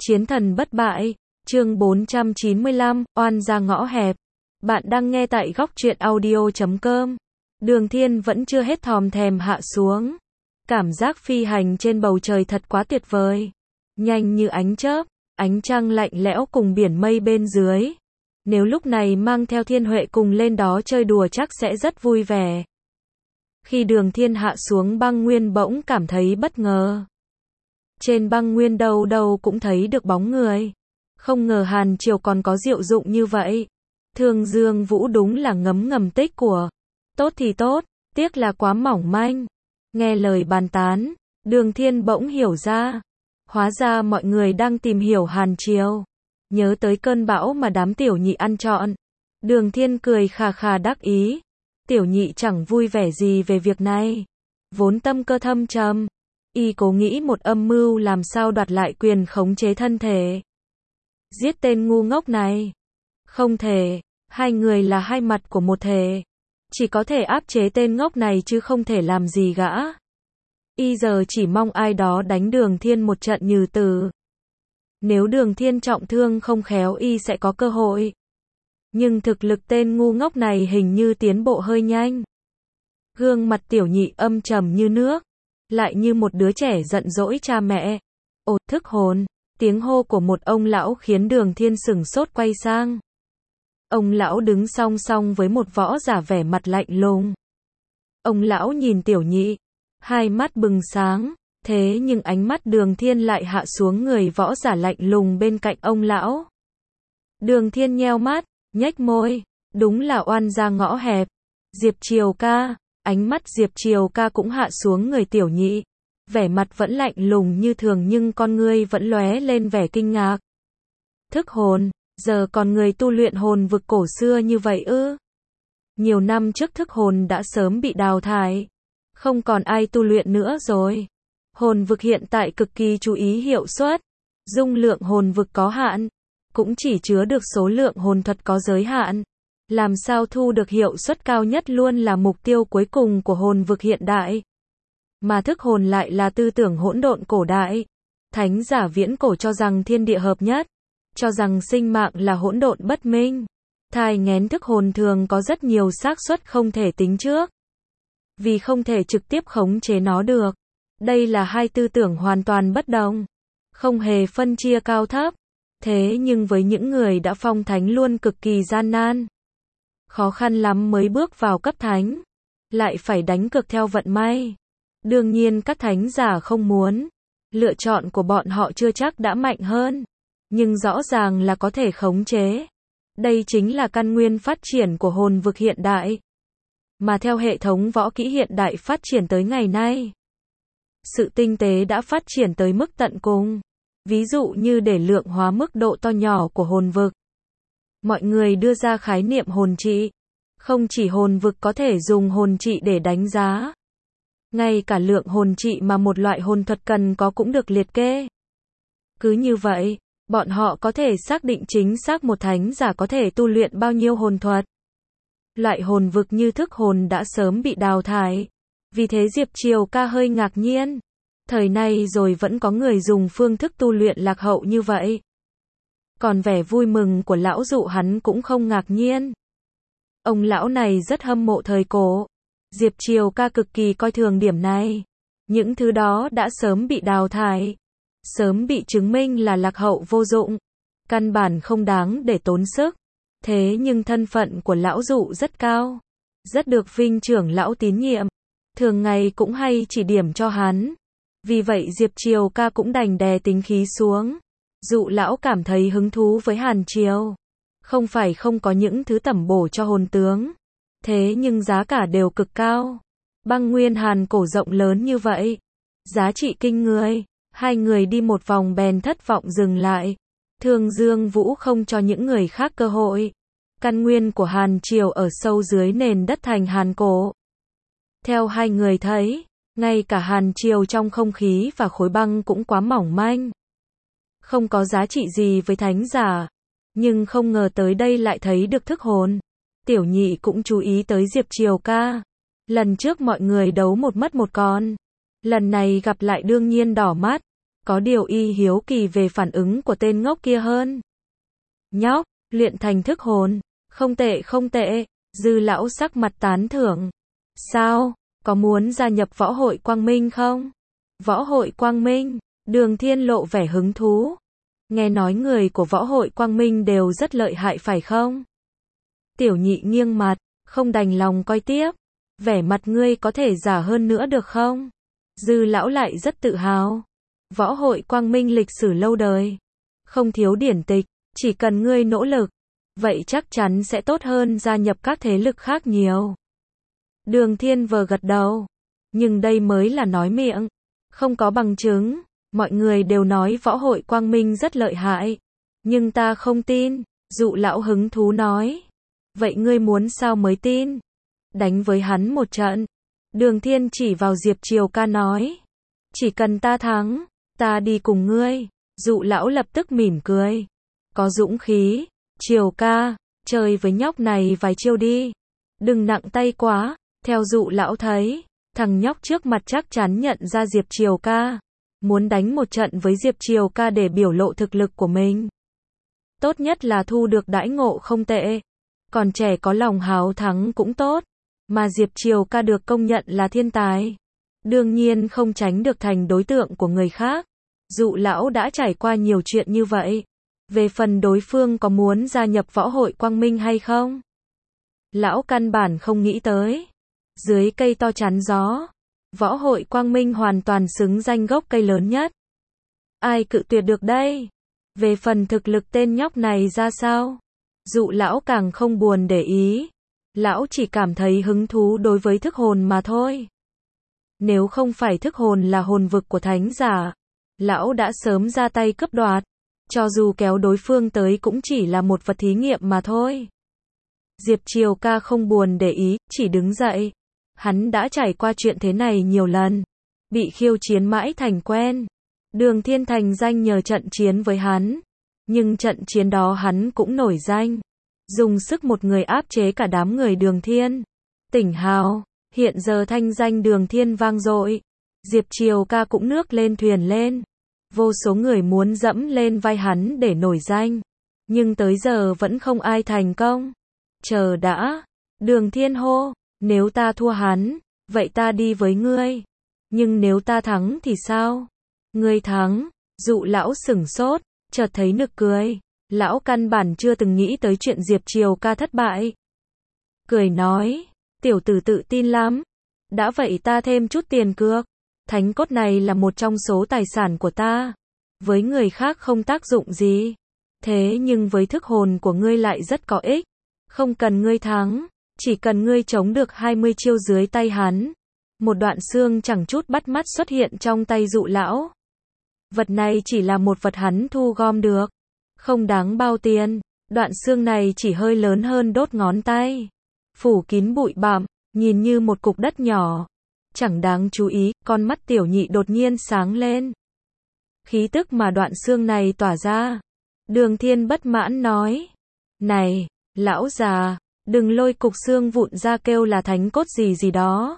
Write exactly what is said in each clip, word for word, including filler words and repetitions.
Chiến thần bất bại, chương bốn trăm chín mươi lăm, oan ra ngõ hẹp. Bạn đang nghe tại góc truyện audio chấm com. Đường Thiên vẫn chưa hết thòm thèm hạ xuống. Cảm giác phi hành trên bầu trời thật quá tuyệt vời. Nhanh như ánh chớp, ánh trăng lạnh lẽo cùng biển mây bên dưới. Nếu lúc này mang theo Thiên Huệ cùng lên đó chơi đùa chắc sẽ rất vui vẻ. Khi Đường Thiên hạ xuống băng nguyên bỗng cảm thấy bất ngờ. Trên băng nguyên đâu đâu cũng thấy được bóng người. Không ngờ Hàn Triều còn có diệu dụng như vậy. Thương Dương Vũ đúng là ngấm ngầm tích của. Tốt thì tốt, tiếc là quá mỏng manh. Nghe lời bàn tán, Đường Thiên bỗng hiểu ra. Hóa ra mọi người đang tìm hiểu Hàn Triều. Nhớ tới cơn bão mà đám tiểu nhị ăn trọn. Đường Thiên cười khà khà đắc ý. Tiểu nhị chẳng vui vẻ gì về việc này. Vốn tâm cơ thâm trầm. Y cố nghĩ một âm mưu làm sao đoạt lại quyền khống chế thân thể. Giết tên ngu ngốc này. Không thể, hai người là hai mặt của một thể. Chỉ có thể áp chế tên ngốc này chứ không thể làm gì gã. Y giờ chỉ mong ai đó đánh Đường Thiên một trận nhừ từ. Nếu Đường Thiên trọng thương không khéo Y sẽ có cơ hội. Nhưng thực lực tên ngu ngốc này hình như tiến bộ hơi nhanh. Gương mặt tiểu nhị âm trầm như nước. Lại như một đứa trẻ giận dỗi cha mẹ. Ồ, thức hồn, tiếng hô của một ông lão khiến Đường Thiên sửng sốt quay sang. Ông lão đứng song song với một võ giả vẻ mặt lạnh lùng. Ông lão nhìn tiểu nhị, hai mắt bừng sáng, thế nhưng ánh mắt Đường Thiên lại hạ xuống người võ giả lạnh lùng bên cạnh ông lão. Đường Thiên nheo mắt, nhếch môi, đúng là oan ra ngõ hẹp. Diệp Triều ca. Ánh mắt Diệp Triều ca cũng hạ xuống người tiểu nhị. Vẻ mặt vẫn lạnh lùng như thường nhưng con ngươi vẫn lóe lên vẻ kinh ngạc. Thức hồn, giờ còn người tu luyện hồn vực cổ xưa như vậy ư? Nhiều năm trước thức hồn đã sớm bị đào thải. Không còn ai tu luyện nữa rồi. Hồn vực hiện tại cực kỳ chú ý hiệu suất. Dung lượng hồn vực có hạn. Cũng chỉ chứa được số lượng hồn thuật có giới hạn. Làm sao thu được hiệu suất cao nhất luôn là mục tiêu cuối cùng của hồn vực hiện đại. Mà thức hồn lại là tư tưởng hỗn độn cổ đại. Thánh giả viễn cổ cho rằng thiên địa hợp nhất. Cho rằng sinh mạng là hỗn độn bất minh. Thai nghén thức hồn thường có rất nhiều xác suất không thể tính trước. Vì không thể trực tiếp khống chế nó được. Đây là hai tư tưởng hoàn toàn bất đồng. Không hề phân chia cao thấp. Thế nhưng với những người đã phong thánh luôn cực kỳ gian nan. Khó khăn lắm mới bước vào cấp thánh. Lại phải đánh cược theo vận may. Đương nhiên các thánh giả không muốn. Lựa chọn của bọn họ chưa chắc đã mạnh hơn. Nhưng rõ ràng là có thể khống chế. Đây chính là căn nguyên phát triển của hồn vực hiện đại. Mà theo hệ thống võ kỹ hiện đại phát triển tới ngày nay. Sự tinh tế đã phát triển tới mức tận cùng. Ví dụ như để lượng hóa mức độ to nhỏ của hồn vực. Mọi người đưa ra khái niệm hồn trị. Không chỉ hồn vực có thể dùng hồn trị để đánh giá. Ngay cả lượng hồn trị mà một loại hồn thuật cần có cũng được liệt kê. Cứ như vậy, bọn họ có thể xác định chính xác một thánh giả có thể tu luyện bao nhiêu hồn thuật. Loại hồn vực như thức hồn đã sớm bị đào thải. Vì thế Diệp Triều ca hơi ngạc nhiên. Thời nay rồi vẫn có người dùng phương thức tu luyện lạc hậu như vậy. Còn vẻ vui mừng của lão dụ hắn cũng không ngạc nhiên. Ông lão này rất hâm mộ thời cổ. Diệp Triều ca cực kỳ coi thường điểm này. Những thứ đó đã sớm bị đào thải. Sớm bị chứng minh là lạc hậu vô dụng. Căn bản không đáng để tốn sức. Thế nhưng thân phận của lão dụ rất cao. Rất được Vinh trưởng lão tín nhiệm. Thường ngày cũng hay chỉ điểm cho hắn. Vì vậy Diệp Triều ca cũng đành đè tính khí xuống. Dụ lão cảm thấy hứng thú với Hàn Triều. Không phải không có những thứ tẩm bổ cho hồn tướng. Thế nhưng giá cả đều cực cao. Băng nguyên Hàn cổ rộng lớn như vậy. Giá trị kinh người. Hai người đi một vòng bèn thất vọng dừng lại. Thương Dương Vũ không cho những người khác cơ hội. Căn nguyên của Hàn Triều ở sâu dưới nền đất thành Hàn cổ. Theo hai người thấy, ngay cả Hàn Triều trong không khí và khối băng cũng quá mỏng manh. Không có giá trị gì với thánh giả. Nhưng không ngờ tới đây lại thấy được thức hồn. Tiểu nhị cũng chú ý tới Diệp Triều ca. Lần trước mọi người đấu một mất một con. Lần này gặp lại đương nhiên đỏ mắt. Có điều y hiếu kỳ về phản ứng của tên ngốc kia hơn. Nhóc, luyện thành thức hồn. Không tệ không tệ. Dư lão sắc mặt tán thưởng. Sao, có muốn gia nhập võ hội Quang Minh không? Võ hội Quang Minh, Đường Thiên lộ vẻ hứng thú. Nghe nói người của võ hội Quang Minh đều rất lợi hại phải không? Tiểu nhị nghiêng mặt, không đành lòng coi tiếp. Vẻ mặt ngươi có thể giả hơn nữa được không? Dư lão lại rất tự hào. Võ hội Quang Minh lịch sử lâu đời. Không thiếu điển tịch, chỉ cần ngươi nỗ lực. Vậy chắc chắn sẽ tốt hơn gia nhập các thế lực khác nhiều. Đường Thiên vờ gật đầu. Nhưng đây mới là nói miệng. Không có bằng chứng. Mọi người đều nói võ hội Quang Minh rất lợi hại. Nhưng ta không tin. Dụ lão hứng thú nói. Vậy ngươi muốn sao mới tin? Đánh với hắn một trận. Đường Thiên chỉ vào Diệp Triều Ca nói. Chỉ cần ta thắng, ta đi cùng ngươi. Dụ lão lập tức mỉm cười. Có dũng khí. Triều Ca, chơi với nhóc này vài chiêu đi. Đừng nặng tay quá. Theo dụ lão thấy, thằng nhóc trước mặt chắc chắn nhận ra Diệp Triều Ca. Muốn đánh một trận với Diệp Triều Ca để biểu lộ thực lực của mình. Tốt nhất là thu được đãi ngộ không tệ. Còn trẻ có lòng háo thắng cũng tốt. Mà Diệp Triều Ca được công nhận là thiên tài. Đương nhiên không tránh được thành đối tượng của người khác. Dụ lão đã trải qua nhiều chuyện như vậy. Về phần đối phương có muốn gia nhập võ hội Quang Minh hay không? Lão căn bản không nghĩ tới. Dưới cây to chắn gió, võ hội Quang Minh hoàn toàn xứng danh gốc cây lớn nhất. Ai cự tuyệt được đây? Về phần thực lực tên nhóc này ra sao? Dụ lão càng không buồn để ý. Lão chỉ cảm thấy hứng thú đối với thức hồn mà thôi. Nếu không phải thức hồn là hồn vực của thánh giả, lão đã sớm ra tay cướp đoạt. Cho dù kéo đối phương tới cũng chỉ là một vật thí nghiệm mà thôi. Diệp Triều Ca không buồn để ý, chỉ đứng dậy. Hắn đã trải qua chuyện thế này nhiều lần. Bị khiêu chiến mãi thành quen. Đường Thiên thành danh nhờ trận chiến với hắn. Nhưng trận chiến đó hắn cũng nổi danh. Dùng sức một người áp chế cả đám người Đường Thiên. Tỉnh hào, hiện giờ thanh danh Đường Thiên vang dội. Diệp Triều Ca cũng nước lên thuyền lên. Vô số người muốn dẫm lên vai hắn để nổi danh. Nhưng tới giờ vẫn không ai thành công. Chờ đã. Đường Thiên hô. Nếu ta thua hắn, vậy ta đi với ngươi. Nhưng nếu ta thắng thì sao? Ngươi thắng. Dụ lão sửng sốt, chợt thấy nực cười. Lão căn bản chưa từng nghĩ tới chuyện Diệp Triều Ca thất bại. Cười nói, tiểu tử tự tin lắm. Đã vậy ta thêm chút tiền cược. Thánh cốt này là một trong số tài sản của ta. Với người khác không tác dụng gì. Thế nhưng với thức hồn của ngươi lại rất có ích. Không cần ngươi thắng. Chỉ cần ngươi chống được hai mươi chiêu dưới tay hắn. Một đoạn xương chẳng chút bắt mắt xuất hiện trong tay dụ lão. Vật này chỉ là một vật hắn thu gom được. Không đáng bao tiền. Đoạn xương này chỉ hơi lớn hơn đốt ngón tay. Phủ kín bụi bặm, nhìn như một cục đất nhỏ. Chẳng đáng chú ý, con mắt tiểu nhị đột nhiên sáng lên. Khí tức mà đoạn xương này tỏa ra. Đường Thiên bất mãn nói. Này, lão già, đừng lôi cục xương vụn ra kêu là thánh cốt gì gì đó.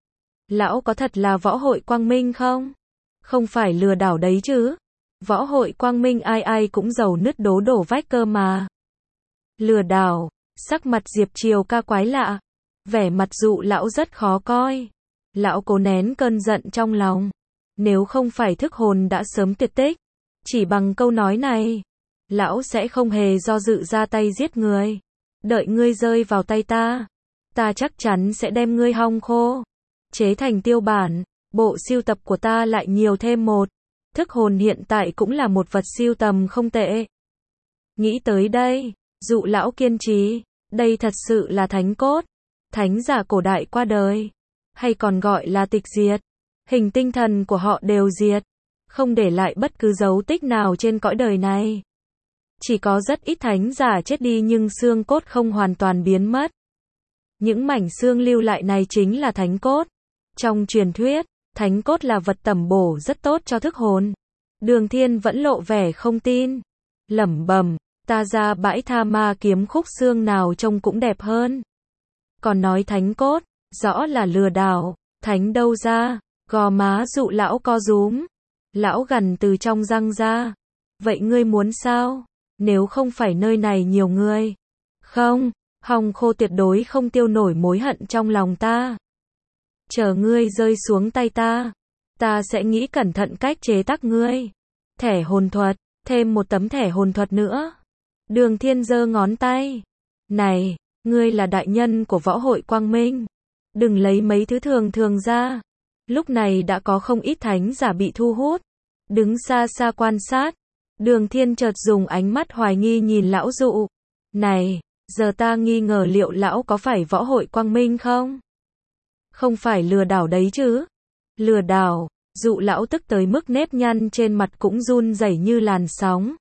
Lão có thật là võ hội Quang Minh không? Không phải lừa đảo đấy chứ. Võ hội Quang Minh ai ai cũng giàu nứt đố đổ vách cơ mà. Lừa đảo, sắc mặt Diệp Triều Ca quái lạ. Vẻ mặt dụ lão rất khó coi. Lão cố nén cơn giận trong lòng. Nếu không phải thức hồn đã sớm tuyệt tích. Chỉ bằng câu nói này, lão sẽ không hề do dự ra tay giết người. Đợi ngươi rơi vào tay ta, ta chắc chắn sẽ đem ngươi hong khô. Chế thành tiêu bản, bộ sưu tập của ta lại nhiều thêm một. Thức hồn hiện tại cũng là một vật sưu tầm không tệ. Nghĩ tới đây, dụ lão kiên trì. Đây thật sự là thánh cốt. Thánh giả cổ đại qua đời. Hay còn gọi là tịch diệt. Hình tinh thần của họ đều diệt. Không để lại bất cứ dấu tích nào trên cõi đời này. Chỉ có rất ít thánh giả chết đi nhưng xương cốt không hoàn toàn biến mất. Những mảnh xương lưu lại này chính là thánh cốt. Trong truyền thuyết, thánh cốt là vật tẩm bổ rất tốt cho thức hồn. Đường Thiên vẫn lộ vẻ không tin. Lẩm bẩm, ta ra bãi tha ma kiếm khúc xương nào trông cũng đẹp hơn. Còn nói thánh cốt, rõ là lừa đảo. Thánh đâu ra? Gò má dụ lão co rúm. Lão gằn từ trong răng ra. Vậy ngươi muốn sao? Nếu không phải nơi này nhiều người. Không, hong khô tuyệt đối không tiêu nổi mối hận trong lòng ta. Chờ ngươi rơi xuống tay ta. Ta sẽ nghĩ cẩn thận cách chế tác ngươi. Thẻ hồn thuật, thêm một tấm thẻ hồn thuật nữa. Đường Thiên giơ ngón tay. Này, ngươi là đại nhân của võ hội Quang Minh. Đừng lấy mấy thứ thường thường ra. Lúc này đã có không ít thánh giả bị thu hút. Đứng xa xa quan sát. Đường Thiên chợt dùng ánh mắt hoài nghi nhìn lão dụ. Này, giờ ta nghi ngờ liệu lão có phải võ hội Quang Minh không? Không phải lừa đảo đấy chứ? Lừa đảo, dụ lão tức tới mức nếp nhăn trên mặt cũng run rẩy như làn sóng.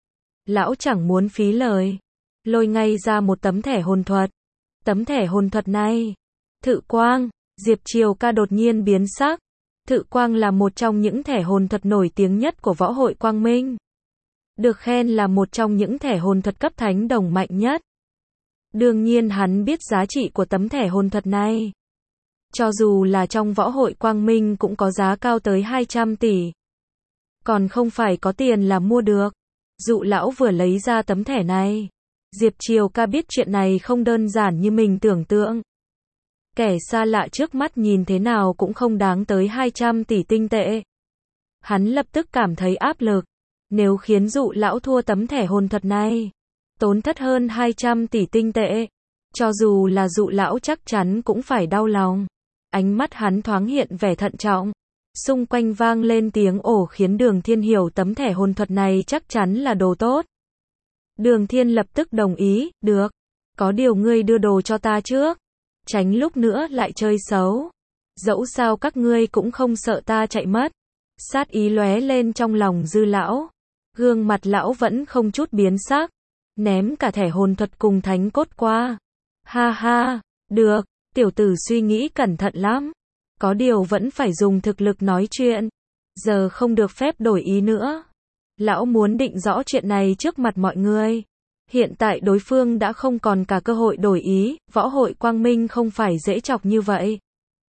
Lão chẳng muốn phí lời. Lôi ngay ra một tấm thẻ hồn thuật. Tấm thẻ hồn thuật này. Thự quang, Diệp Triều Ca đột nhiên biến sắc. Thự quang là một trong những thẻ hồn thuật nổi tiếng nhất của võ hội Quang Minh. Được khen là một trong những thẻ hồn thuật cấp thánh đồng mạnh nhất. Đương nhiên hắn biết giá trị của tấm thẻ hồn thuật này. Cho dù là trong võ hội Quang Minh cũng có giá cao tới hai trăm tỷ. Còn không phải có tiền là mua được. Dụ lão vừa lấy ra tấm thẻ này. Diệp Triều Ca biết chuyện này không đơn giản như mình tưởng tượng. Kẻ xa lạ trước mắt nhìn thế nào cũng không đáng tới hai trăm tỷ tinh tệ. Hắn lập tức cảm thấy áp lực. Nếu khiến dụ lão thua tấm thẻ hồn thuật này, tốn thất hơn hai trăm tỷ tinh tệ. Cho dù là dụ lão chắc chắn cũng phải đau lòng. Ánh mắt hắn thoáng hiện vẻ thận trọng. Xung quanh vang lên tiếng ồ khiến Đường Thiên hiểu tấm thẻ hồn thuật này chắc chắn là đồ tốt. Đường Thiên lập tức đồng ý, được. Có điều ngươi đưa đồ cho ta trước. Tránh lúc nữa lại chơi xấu. Dẫu sao các ngươi cũng không sợ ta chạy mất. Sát ý lóe lên trong lòng Dư lão. Gương mặt lão vẫn không chút biến sắc. Ném cả thẻ hồn thuật cùng thánh cốt qua. Ha ha, được, tiểu tử suy nghĩ cẩn thận lắm. Có điều vẫn phải dùng thực lực nói chuyện. Giờ không được phép đổi ý nữa. Lão muốn định rõ chuyện này trước mặt mọi người. Hiện tại đối phương đã không còn cả cơ hội đổi ý, võ hội Quang Minh không phải dễ chọc như vậy.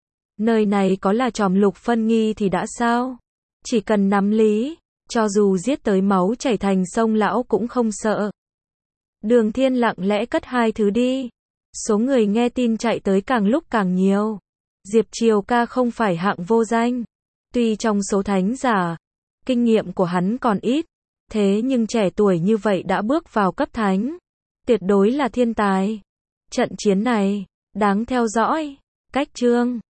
Nơi này có là tròm Lục Phân Nghi thì đã sao? Chỉ cần nắm lý, cho dù giết tới máu chảy thành sông lão cũng không sợ. Đường Thiên lặng lẽ cất hai thứ đi. Số người nghe tin chạy tới càng lúc càng nhiều. Diệp Triều Ca không phải hạng vô danh. Tuy trong số thánh giả, kinh nghiệm của hắn còn ít. Thế nhưng trẻ tuổi như vậy đã bước vào cấp thánh. Tuyệt đối là thiên tài. Trận chiến này, đáng theo dõi. Cách chương